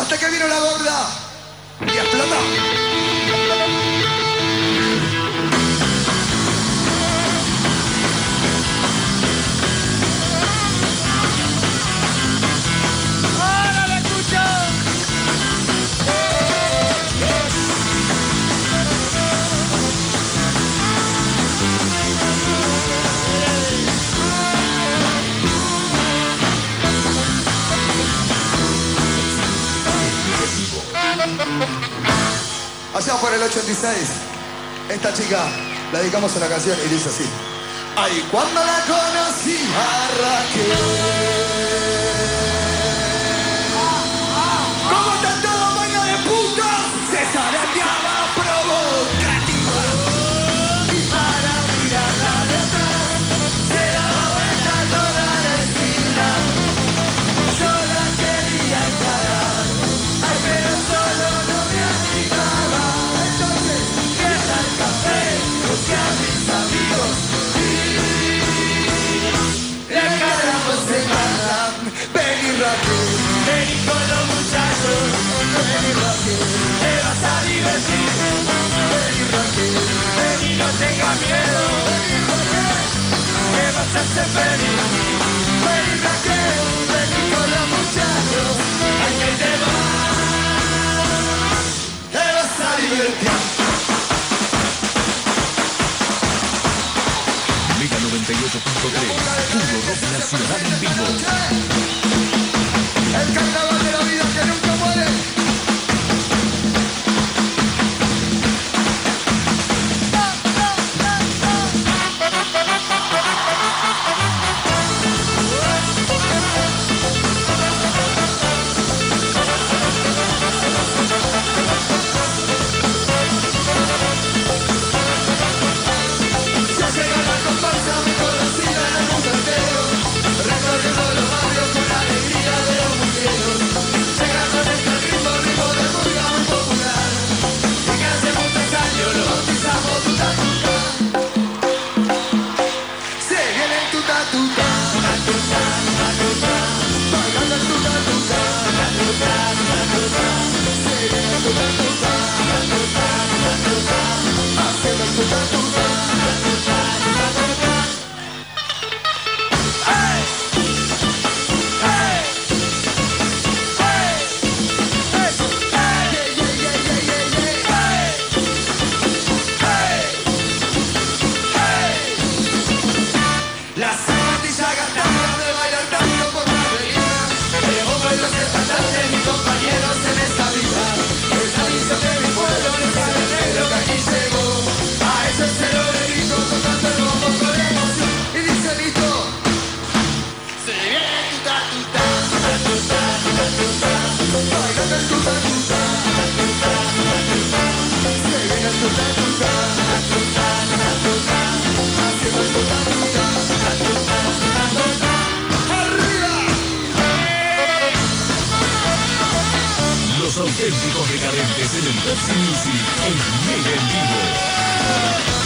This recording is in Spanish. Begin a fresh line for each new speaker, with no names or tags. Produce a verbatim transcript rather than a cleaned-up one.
Hasta que vino la gorda y explotó.
¡Ahora la escucho!
Allá por el ochenta y seis, esta chica la dedicamos a una canción y dice así. Ay, cuando la conocí a Raquel. Como está todo baño de puta, se zarandeaba provocativa. Y para mirarla de atrás, se daba vuelta toda la esquina. Yo la quería encarar, ay, pero solo no me agitaba. Entonces, fiesta al café, busqué a mis amigos y la encaramos en Manhattan. Vení Raquel, vení con los muchachos. Vení Raquel, te vas a divertir. Vení Raquel, vení, no tengas miedo. Vení Raquel, te vas a hacer feliz. Vení Raquel, vení con los muchachos. Ay, que te vas, te vas a divertir.
Mega noventa y ocho punto tres, puro rock nacional en vivo.
El carnaval de la vida que nunca muere. Ya llega la comparsa, mi conocida en el mundo entero, recorriendo los barrios con la alegría de los mujeres. Llega con este ritmo, ritmo de murga muy popular, y que hace muchos años lo bautizamos tuta tuta. Se viene el tuta tuta, tuta tuta tuta, bailando el tuta tuta, tuta tuta tuta. Se viene el tuta tuta, tuta tuta tuta, haciendo el tuta tuta, tuta tuta tuta. ¡Hey! ¡Hey! ¡Hey! ¡Hey! ¡Hey! ¡Yeah, yeah, yeah, yeah, yeah! ¡Hey! ¡Hey! ¡Hey! Las zapatillas gastadas de bailar tanto por la avenida. El bombo y los estandartes, mis compañeros en esta vida. El servicio de mi pueblo, no sabe negro que aquí llegó. A ellos se lo dedico tocando el bombo con emoción. Y dice Lito, se viene tuta tuta, tuta tuta, tuta tuta, bailando el tuta tuta, tuta tuta tuta. Se viene el tuta tuta, tuta tuta tuta, haciendo el tuta tuta, tuta tuta tuta. ¡Arriba!
Los auténticos decadentes en el Pepsi Music en Mega en vivo.